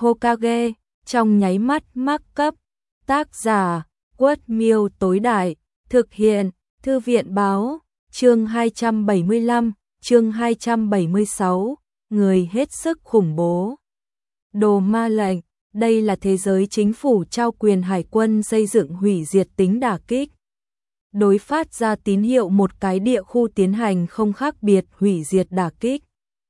Hokage, trong nháy mắt mắc cấp. Tác giả, Quất Miêu tối đại, thực hiện, Thư viện báo, chương 275, chương 276, người hết sức khủng bố. Đồ ma lệnh, đây là thế giới chính phủ trao quyền hải quân xây dựng hủy diệt tính đả kích. Đối phát ra tín hiệu một cái địa khu tiến hành không khác biệt hủy diệt đả kích.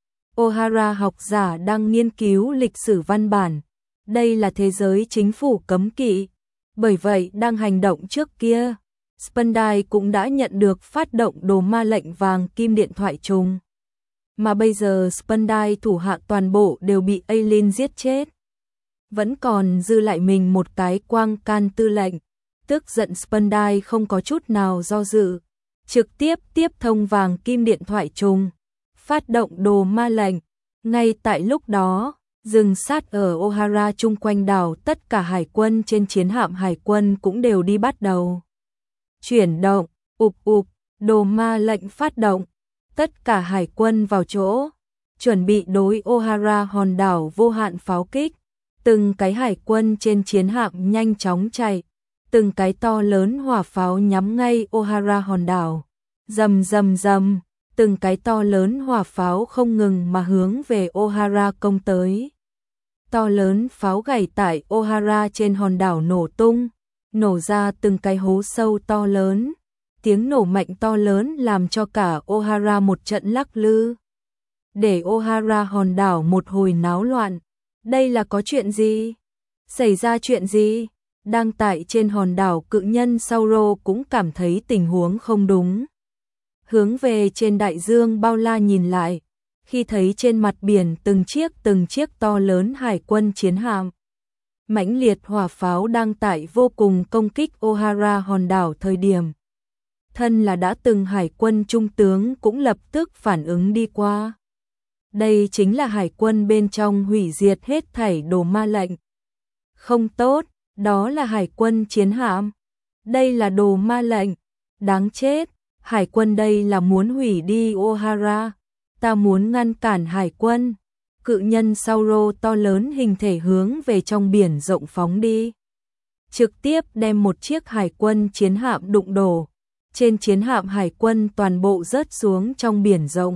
Ohara học giả đang nghiên cứu lịch sử văn bản. Đây là thế giới chính phủ cấm kỵ. Bởi vậy đang hành động trước kia, Spandai cũng đã nhận được phát động đồ ma lệnh vàng kim điện thoại trùng. Mà bây giờ Spandai thủ hạ toàn bộ đều bị Aileen giết chết. Vẫn còn dư lại mình một cái quang can tư lệnh. Tức giận Spandai không có chút nào do dự. Trực tiếp tiếp thông vàng kim điện thoại trùng. Phát động đồ ma lệnh. Ngay tại lúc đó, rừng sát ở Ohara chung quanh đảo, tất cả hải quân trên chiến hạm hải quân cũng đều đi bắt đầu chuyển động. Đồ ma lệnh phát động. Tất cả hải quân vào chỗ, chuẩn bị đối Ohara hòn đảo vô hạn pháo kích. Từng cái hải quân trên chiến hạm nhanh chóng chạy, từng cái to lớn hỏa pháo nhắm ngay Ohara hòn đảo. Rầm rầm rầm, từng cái to lớn hỏa pháo không ngừng mà hướng về Ohara công tới. To lớn pháo gảy tại Ohara trên hòn đảo nổ tung, nổ ra từng cái hố sâu to lớn. Tiếng nổ mạnh to lớn làm cho cả Ohara một trận lắc lư. Để Ohara hòn đảo một hồi náo loạn. Đây là có chuyện gì? Xảy ra chuyện gì? Đang tại trên hòn đảo cự nhân Sauro cũng cảm thấy tình huống không đúng. Hướng về trên đại dương bao la nhìn lại. Khi thấy trên mặt biển từng chiếc to lớn hải quân chiến hạm. Mãnh liệt hỏa pháo đang tại vô cùng công kích Ohara hòn đảo thời điểm. Thân là đã từng hải quân trung tướng cũng lập tức phản ứng đi qua. Đây chính là hải quân bên trong hủy diệt hết thảy đồ ma lệnh. Không tốt, đó là hải quân chiến hạm. Đây là đồ ma lệnh. Đáng chết, hải quân đây là muốn hủy đi Ohara. Ta muốn ngăn cản hải quân. Cự nhân Sauro to lớn hình thể hướng về trong biển rộng phóng đi. Trực tiếp đem một chiếc hải quân chiến hạm đụng đổ. Trên chiến hạm hải quân toàn bộ rớt xuống trong biển rộng.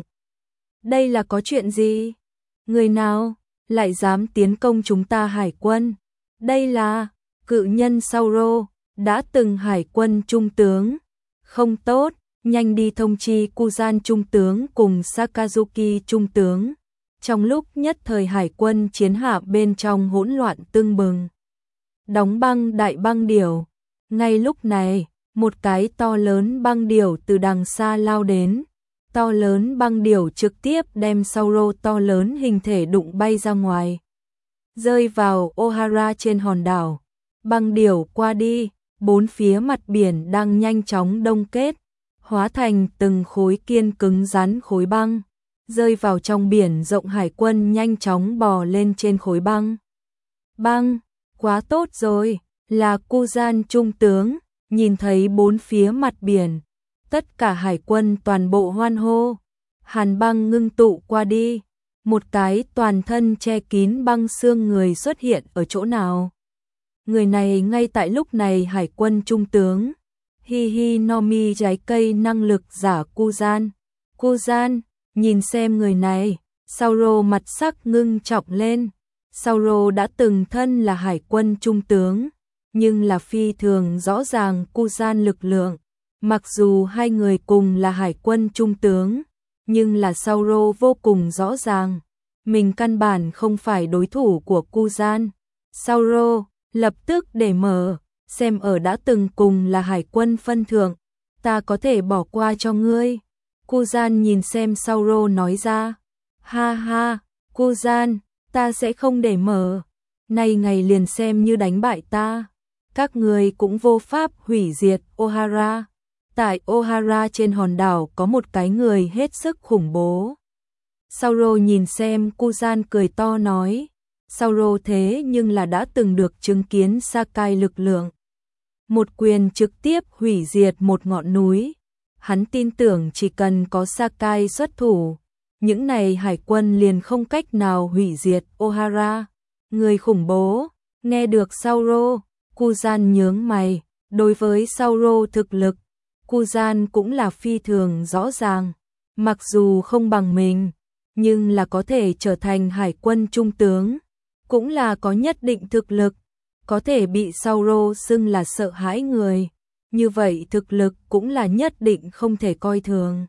Đây là có chuyện gì? Người nào lại dám tiến công chúng ta hải quân? Đây là cự nhân Sauro, đã từng hải quân trung tướng. Không tốt, nhanh đi thông chi Kuzan trung tướng cùng Sakazuki trung tướng. Trong lúc nhất thời hải quân chiến hạm bên trong hỗn loạn tưng bừng. Đóng băng đại băng điểu. Ngay lúc này, một cái to lớn băng điểu từ đằng xa lao đến. To lớn băng điểu trực tiếp đem Sauro to lớn hình thể đụng bay ra ngoài. Rơi vào Ohara trên hòn đảo. Băng điểu qua đi, bốn phía mặt biển đang nhanh chóng đông kết. Hóa thành từng khối kiên cứng rắn khối băng. Rơi vào trong biển rộng hải quân nhanh chóng bò lên trên khối băng. Băng, quá tốt rồi, là Kuzan trung tướng. Nhìn thấy bốn phía mặt biển, tất cả hải quân toàn bộ hoan hô. Hàn băng ngưng tụ qua đi, một cái toàn thân che kín băng xương người xuất hiện ở chỗ nào. Người này ngay tại lúc này hải quân trung tướng Hihinomi trái cây năng lực giả Kuzan. Kuzan, nhìn xem người này. Sauro mặt sắc ngưng trọng lên. Sauro đã từng thân là hải quân trung tướng, nhưng là phi thường rõ ràng Kuzan lực lượng. Mặc dù hai người cùng là hải quân trung tướng, nhưng là Sauro vô cùng rõ ràng. Mình căn bản không phải đối thủ của Kuzan. Sauro, lập tức để mở, xem ở đã từng cùng là hải quân phân thượng, ta có thể bỏ qua cho ngươi. Kuzan nhìn xem Sauro nói ra. Ha ha, Kuzan, ta sẽ không để mở. Nay ngày liền xem như đánh bại ta. Các người cũng vô pháp hủy diệt Ohara. Tại Ohara trên hòn đảo có một cái người hết sức khủng bố. Sauro nhìn xem Kuzan cười to nói. Sauro thế nhưng là đã từng được chứng kiến Sakai lực lượng. Một quyền trực tiếp hủy diệt một ngọn núi. Hắn tin tưởng chỉ cần có Sakai xuất thủ, những này hải quân liền không cách nào hủy diệt Ohara. Người khủng bố. Nghe được Sauro, Kuzan nhướng mày, đối với Sauro thực lực, Kuzan cũng là phi thường rõ ràng, mặc dù không bằng mình, nhưng là có thể trở thành hải quân trung tướng, cũng là có nhất định thực lực, có thể bị Sauro xưng là sợ hãi người, như vậy thực lực cũng là nhất định không thể coi thường.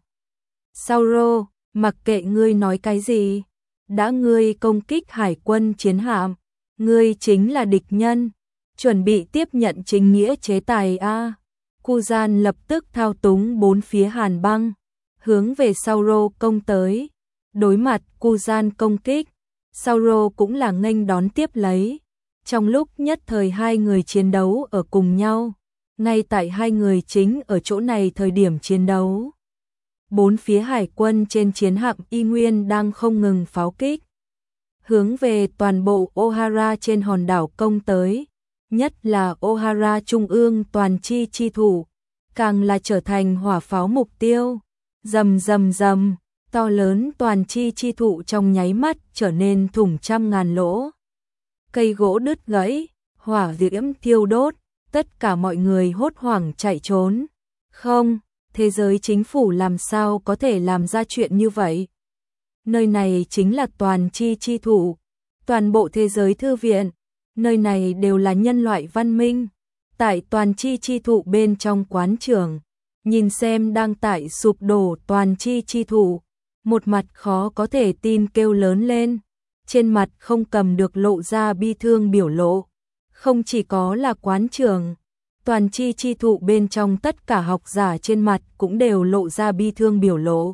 Sauro, mặc kệ ngươi nói cái gì, đã ngươi công kích hải quân chiến hạm, ngươi chính là địch nhân, chuẩn bị tiếp nhận chính nghĩa chế tài a. Kuzan lập tức thao túng bốn phía hàn băng, hướng về Sauro công tới. Đối mặt Kuzan công kích, Sauro cũng là nghênh đón tiếp lấy. Trong lúc nhất thời hai người chiến đấu ở cùng nhau, ngay tại hai người chính ở chỗ này thời điểm chiến đấu, bốn phía hải quân trên chiến hạm y nguyên đang không ngừng pháo kích, hướng về toàn bộ Ohara trên hòn đảo công tới, nhất là Ohara trung ương toàn chi thủ, càng là trở thành hỏa pháo mục tiêu. Rầm rầm rầm, to lớn toàn chi thụ trong nháy mắt trở nên thủng trăm ngàn lỗ. Cây gỗ đứt gãy, hỏa diễm thiêu đốt, tất cả mọi người hốt hoảng chạy trốn. Không, thế giới chính phủ làm sao có thể làm ra chuyện như vậy? Nơi này chính là toàn chi thụ, toàn bộ thế giới thư viện, nơi này đều là nhân loại văn minh. Tại toàn chi thụ bên trong quán trường, nhìn xem đang tại sụp đổ toàn chi thụ, một mặt khó có thể tin kêu lớn lên, trên mặt không cầm được lộ ra bi thương biểu lộ. Không chỉ có là quán trường, toàn chi thụ bên trong tất cả học giả trên mặt cũng đều lộ ra bi thương biểu lộ.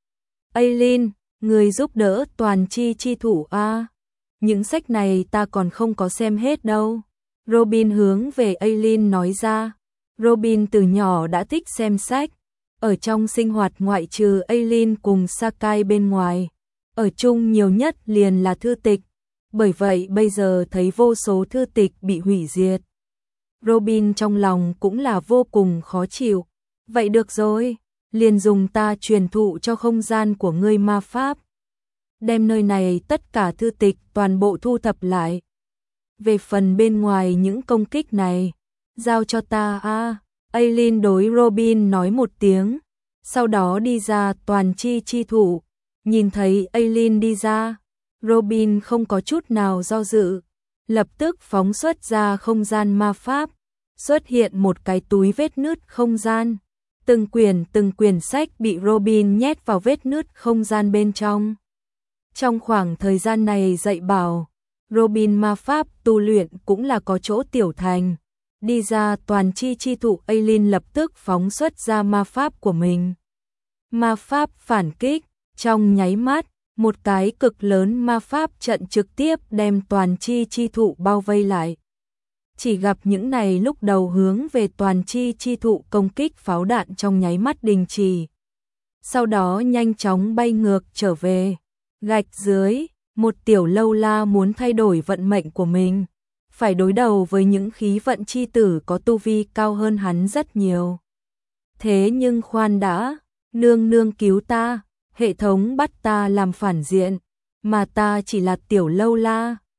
Aileen, người giúp đỡ toàn chi thụ a. Những sách này ta còn không có xem hết đâu. Robin hướng về Aileen nói ra. Robin từ nhỏ đã thích xem sách. Ở trong sinh hoạt ngoại trừ Aileen cùng Sakai bên ngoài, ở chung nhiều nhất liền là thư tịch. Bởi vậy bây giờ thấy vô số thư tịch bị hủy diệt, Robin trong lòng cũng là vô cùng khó chịu. Vậy được rồi, liền dùng ta truyền thụ cho không gian của ngươi ma pháp. Đem nơi này tất cả thư tịch toàn bộ thu thập lại. Về phần bên ngoài những công kích này, giao cho ta a. Aileen đối Robin nói một tiếng, sau đó đi ra toàn chi thủ. Nhìn thấy Aileen đi ra, Robin không có chút nào do dự, lập tức phóng xuất ra không gian ma pháp, xuất hiện một cái túi vết nứt không gian. Từng quyển sách bị Robin nhét vào vết nứt không gian bên trong. Trong khoảng thời gian này dạy bảo, Robin ma pháp tu luyện cũng là có chỗ tiểu thành. Đi ra toàn chi thụ, Aileen lập tức phóng xuất ra ma pháp của mình. Ma pháp phản kích, trong nháy mắt, một cái cực lớn ma pháp trận trực tiếp đem toàn chi thụ bao vây lại. Chỉ gặp những này lúc đầu hướng về toàn chi thụ công kích pháo đạn trong nháy mắt đình chỉ. Sau đó nhanh chóng bay ngược trở về. Gạch dưới, một tiểu lâu la muốn thay đổi vận mệnh của mình, phải đối đầu với những khí vận chi tử có tu vi cao hơn hắn rất nhiều. Thế nhưng khoan đã, nương nương cứu ta, hệ thống bắt ta làm phản diện, mà ta chỉ là tiểu lâu la,